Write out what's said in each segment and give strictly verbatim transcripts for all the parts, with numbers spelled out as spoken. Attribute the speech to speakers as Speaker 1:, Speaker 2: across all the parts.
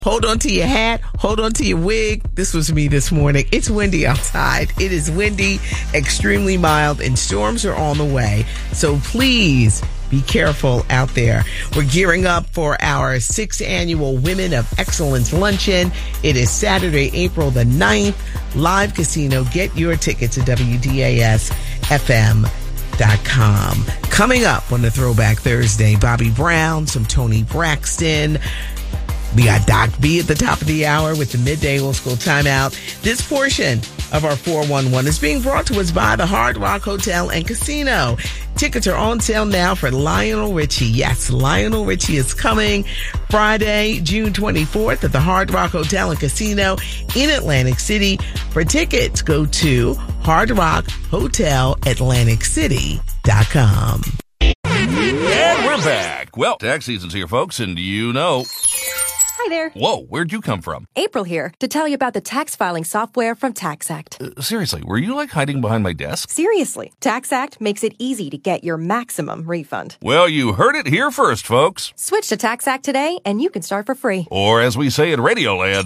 Speaker 1: Hold on to your hat. Hold on to your wig. This was me this morning. It's windy outside. It is windy, extremely mild, and storms are on the way. So please be careful out there. We're gearing up for our sixth annual Women of Excellence Luncheon. It is Saturday, April the ninth. Live casino. Get your tickets at W D A S F M dot com. Coming up on the Throwback Thursday, Bobby Brown, some Tony Braxton. We got Doc B at the top of the hour with the midday old school timeout. This portion of our four one one is being brought to us by the Hard Rock Hotel and Casino. Tickets are on sale now for Lionel Richie. Yes, Lionel Richie is coming Friday, June twenty-fourth at the Hard Rock Hotel and Casino in Atlantic City. For tickets, go to hard rock hotel atlantic city dot com.
Speaker 2: And we're back. Well, tax season's here, folks, and you know...
Speaker 3: Hi there.
Speaker 2: Whoa, where'd you come from?
Speaker 3: April here to tell you about the tax filing software from TaxAct.
Speaker 2: Uh, seriously, were you like hiding behind my desk?
Speaker 3: Seriously, TaxAct makes it easy to get your maximum refund.
Speaker 2: Well, you heard it here first, folks.
Speaker 3: Switch to TaxAct today and you can start for free.
Speaker 2: Or as we say in Radioland,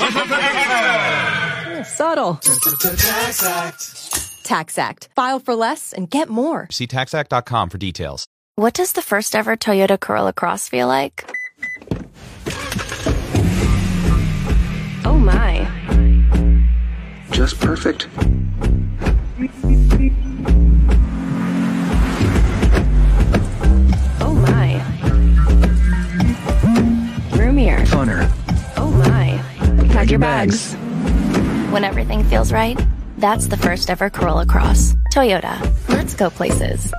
Speaker 3: subtle. TaxAct. TaxAct. File for less and get more.
Speaker 4: See tax act dot com for details.
Speaker 5: What does the first ever Toyota Corolla Cross feel like? Oh my.
Speaker 6: Just perfect.
Speaker 5: Oh my. Roomier.
Speaker 6: Funner.
Speaker 5: Oh my. Pack your bags.
Speaker 6: bags.
Speaker 5: When everything feels right, that's the first ever Corolla Cross. Toyota. Let's go places.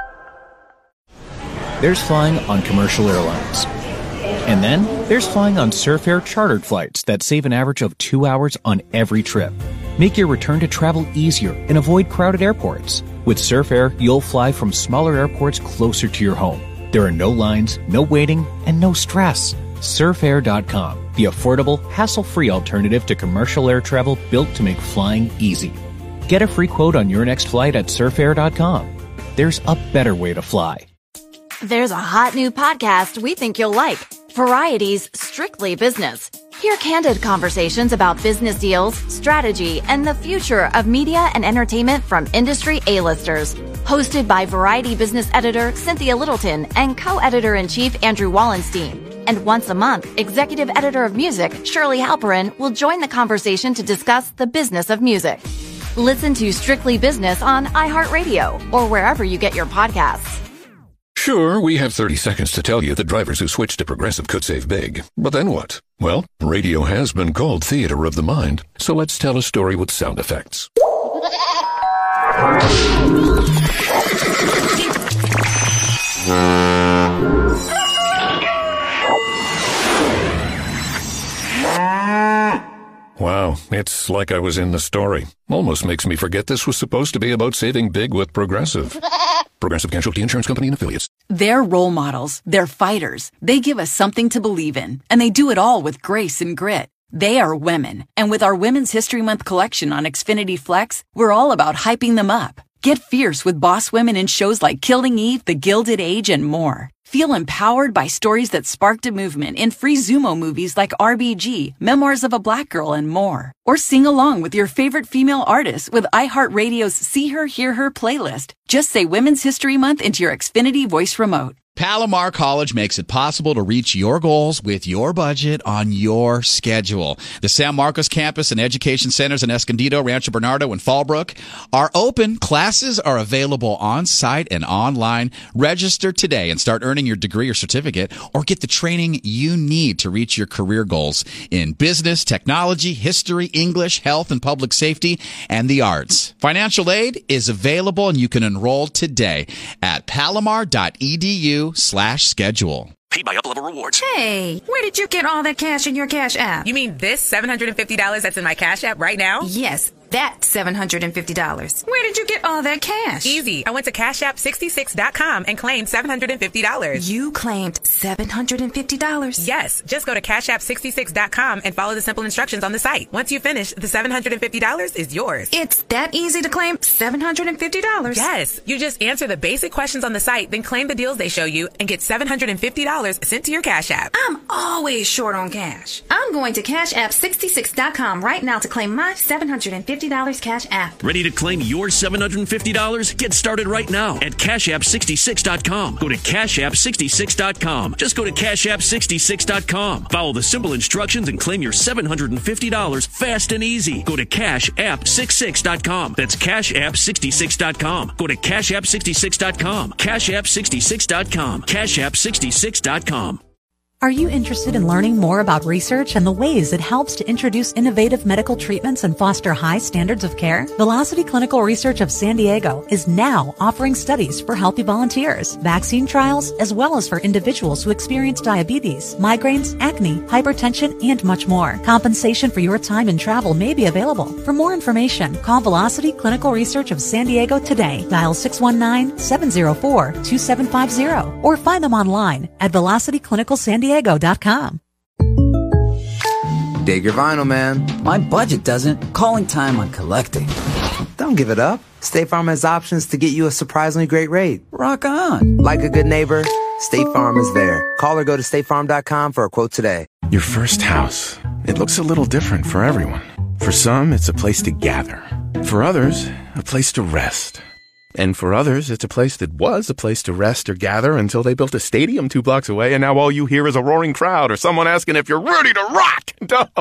Speaker 7: There's flying on commercial airlines. And then there's flying on Surf Air chartered flights that save an average of two hours on every trip. Make your return to travel easier and avoid crowded airports. With Surf Air, you'll fly from smaller airports closer to your home. There are no lines, no waiting, and no stress. surf air dot com, the affordable, hassle-free alternative to commercial air travel built to make flying easy. Get a free quote on your next flight at surf air dot com. There's a better way to fly.
Speaker 8: There's a hot new podcast we think you'll like. Variety's Strictly Business. Hear candid conversations about business deals, strategy, and the future of media and entertainment from industry A-listers. Hosted by Variety business editor Cynthia Littleton and co-editor-in-chief Andrew Wallenstein. And once a month, executive editor of music Shirley Halperin will join the conversation to discuss the business of music. Listen to Strictly Business on iHeartRadio or wherever you get your podcasts.
Speaker 9: Sure, we have thirty seconds to tell you that drivers who switch to Progressive could save big. But then what? Well, radio has been called theater of the mind, so let's tell a story with sound effects. Wow, it's like I was in the story. Almost makes me forget this was supposed to be about saving big with Progressive. Progressive Casualty Insurance Company and Affiliates.
Speaker 10: They're role models. They're fighters. They give us something to believe in. And they do it all with grace and grit. They are women. And with our Women's History Month collection on Xfinity Flex, we're all about hyping them up. Get fierce with boss women in shows like Killing Eve, The Gilded Age, and more. Feel empowered by stories that sparked a movement in free Zumo movies like R B G, Memoirs of a Black Girl, and more. Or sing along with your favorite female artists with iHeartRadio's See Her, Hear Her playlist. Just say Women's History Month into your Xfinity voice remote.
Speaker 11: Palomar College makes it possible to reach your goals with your budget on your schedule. The San Marcos campus and education centers in Escondido, Rancho Bernardo, and Fallbrook are open. Classes are available on-site and online. Register today and start earning your degree or certificate, or get the training you need to reach your career goals in business, technology, history, English, health and public safety, and the arts. Financial aid is available, and you can enroll today at palomar dot e d u slash schedule.
Speaker 12: Paid by Up-Level Rewards.
Speaker 13: Hey, where did you get all that cash in your Cash App?
Speaker 14: You mean this seven hundred fifty dollars that's in my Cash App right now?
Speaker 13: Yes.
Speaker 12: That's seven hundred fifty dollars. Where did you get all that cash?
Speaker 13: Easy. I went to cash app sixty-six dot com and claimed seven hundred fifty dollars.
Speaker 12: You claimed seven hundred fifty dollars?
Speaker 13: Yes. Just go to cash app sixty-six dot com and follow the simple instructions on the site. Once you finish, the seven hundred fifty dollars is yours.
Speaker 12: It's that easy to claim seven hundred fifty dollars?
Speaker 13: Yes. You just answer the basic questions on the site, then claim the deals they show you and get seven hundred fifty dollars sent to your cash app.
Speaker 12: I'm always short on cash. I'm going to cash app sixty-six dot com right now to claim my seven hundred fifty dollars cash app.
Speaker 14: Ready to claim your seven hundred fifty dollars? Get started right now at cash app sixty-six dot com. Go to cash app sixty-six dot com. Just go to cash app sixty-six dot com. Follow the simple instructions and claim your seven hundred fifty dollars fast and easy. Go to cash app sixty-six dot com. That's cash app sixty-six dot com. Go to cash app sixty-six dot com. cash app sixty-six dot com. cash app sixty-six dot com.
Speaker 15: Are you interested in learning more about research and the ways it helps to introduce innovative medical treatments and foster high standards of care? Velocity Clinical Research of San Diego is now offering studies for healthy volunteers, vaccine trials, as well as for individuals who experience diabetes, migraines, acne, hypertension, and much more. Compensation for your time and travel may be available. For more information, call Velocity Clinical Research of San Diego today. Dial six one nine, seven zero four, two seven five zero or find them online at velocity clinical san diego dot com.
Speaker 16: Dig your vinyl, man.
Speaker 17: My budget doesn't. Calling time on collecting.
Speaker 16: Don't give it up. State Farm has options to get you a surprisingly great rate.
Speaker 17: Rock on.
Speaker 16: Like a good neighbor, State Farm is there. Call or go to state farm dot com for a quote today.
Speaker 18: Your first house. It looks a little different for everyone. For some, it's a place to gather. For others, a place to rest. And for others, it's a place that was a place to rest or gather until they built a stadium two blocks away, and now all you hear is a roaring crowd or someone asking if you're ready to rock.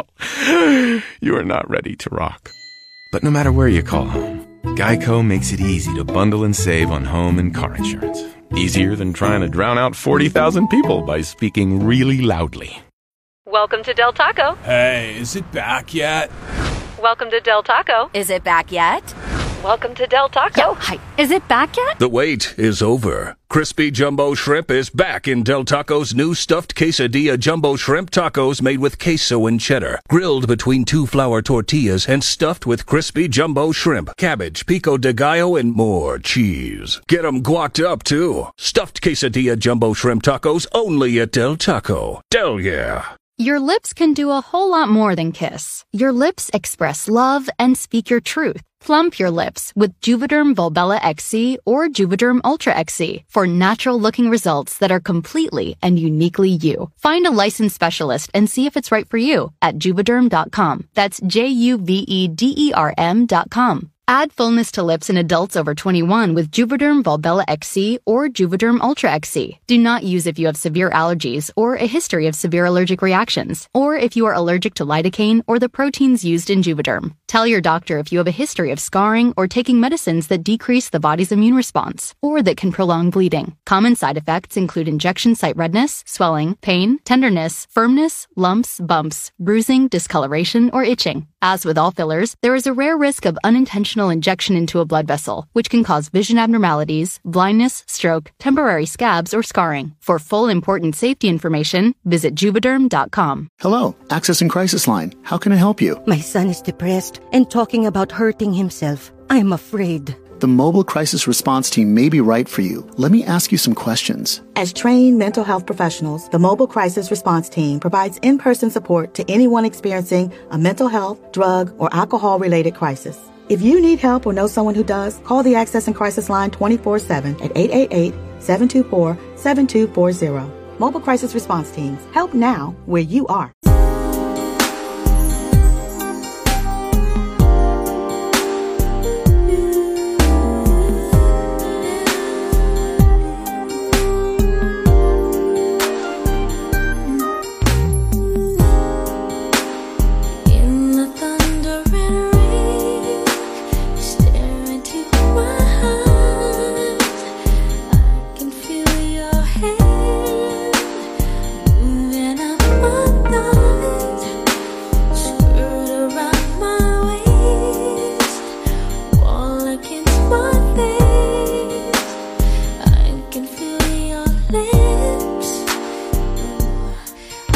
Speaker 18: No, you are not ready to rock. But no matter where you call home, Geico makes it easy to bundle and save on home and car insurance. Easier than trying to drown out forty thousand people by speaking really loudly.
Speaker 19: Welcome to Del Taco.
Speaker 20: Hey, is it back yet?
Speaker 19: Welcome to Del Taco.
Speaker 8: Is it back yet?
Speaker 19: Welcome to Del Taco.
Speaker 8: Yo, hi. Is it back yet?
Speaker 9: The wait is over. Crispy Jumbo Shrimp is back in Del Taco's new stuffed quesadilla jumbo shrimp tacos made with queso and cheddar, grilled between two flour tortillas and stuffed with crispy jumbo shrimp, cabbage, pico de gallo, and more cheese. Get 'em guacced up, too. Stuffed quesadilla jumbo shrimp tacos only at Del Taco. Del yeah.
Speaker 21: Your lips can do a whole lot more than kiss. Your lips express love and speak your truth. Plump your lips with Juvederm Volbella X C or Juvederm Ultra X C for natural-looking results that are completely and uniquely you. Find a licensed specialist and see if it's right for you at juvederm dot com. That's J U V E D E R M dot com. Add fullness to lips in adults over twenty-one with Juvederm Volbella X C or Juvederm Ultra X C. Do not use if you have severe allergies or a history of severe allergic reactions, or if you are allergic to lidocaine or the proteins used in Juvederm. Tell your doctor if you have a history of scarring or taking medicines that decrease the body's immune response or that can prolong bleeding. Common side effects include injection site redness, swelling, pain, tenderness, firmness, lumps, bumps, bruising, discoloration, or itching. As with all fillers, there is a rare risk of unintentional injection into a blood vessel, which can cause vision abnormalities, blindness, stroke, temporary scabs, or scarring. For full important safety information, visit juvederm dot com.
Speaker 22: Hello, Access and Crisis Line. How can I help you?
Speaker 23: My son is depressed and talking about hurting himself. I'm afraid.
Speaker 22: The Mobile Crisis Response Team may be right for you. Let me ask you some questions.
Speaker 24: As trained mental health professionals, the Mobile Crisis Response Team provides in-person support to anyone experiencing a mental health, drug, or alcohol-related crisis. If you need help or know someone who does, call the Access and Crisis Line twenty-four seven at eight eight eight, seven two four, seven two four zero. Mobile Crisis Response Teams. Help now where you are.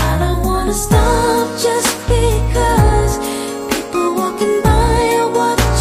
Speaker 25: Stop just because people walking by are what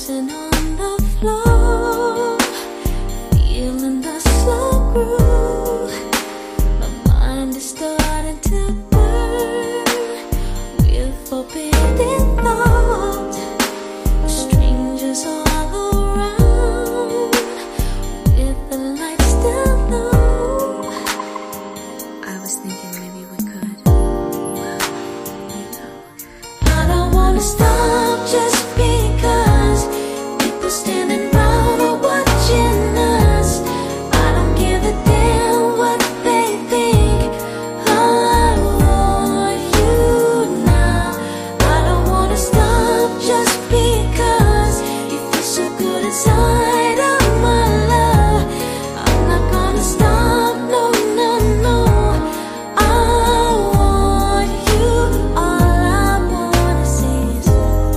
Speaker 1: dancing on the floor, feeling the slow groove. My mind is starting to burn with forbidden thought. Strangers all around with the lights down low. I was thinking maybe we could, well, you know. I don't wanna stop just because people standing round are watching us. I don't give a damn what they think. All I want you now. I don't wanna stop just because you feel so good inside of my love. I'm not gonna stop, no, no, no. I want you. All I wanna say is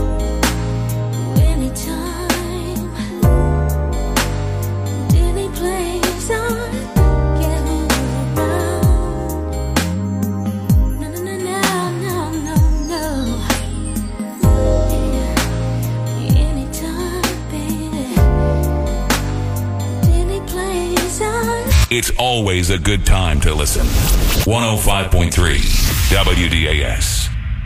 Speaker 1: anytime, any place I get around. No, no, no, no, no, no, no. Anytime, baby. Any place I
Speaker 2: It's always a good time to listen. one oh five point three W D A S.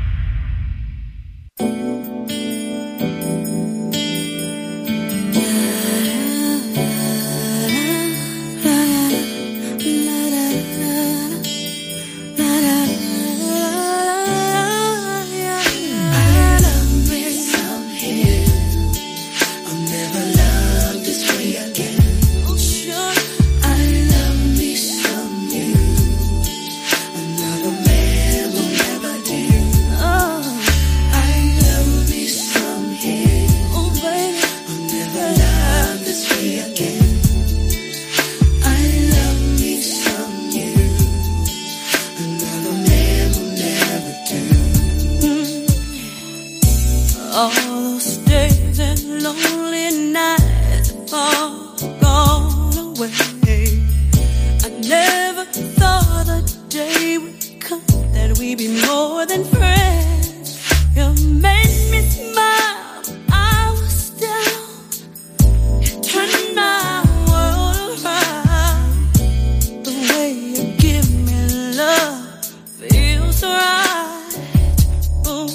Speaker 1: all those days and lonely nights have all gone away. I never thought a day would come that we'd be more than friends. You made me smile, I was down. You turned my world around. The way you give me love feels right. Ooh.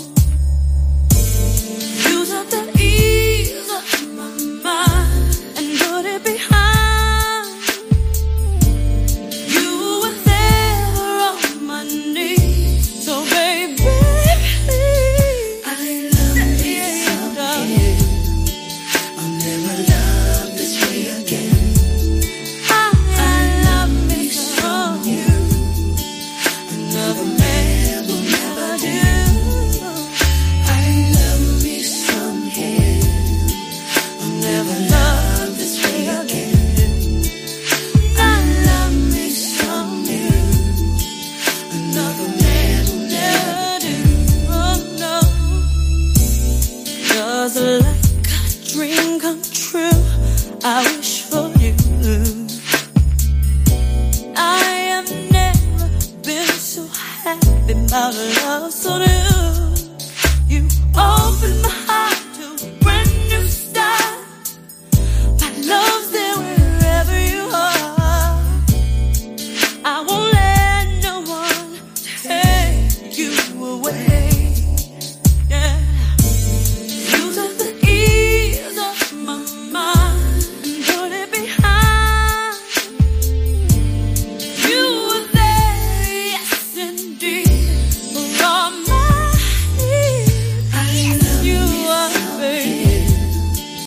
Speaker 1: You took the ease off my mind and put it behind. You were there on my knees, so baby, I love you someday. I'll never love this way again. I, I love me from you. Another man will never do. I love me some him. I'll never love this way again. I love me some you. Another man will never do. Oh no. Just like a dream come true, I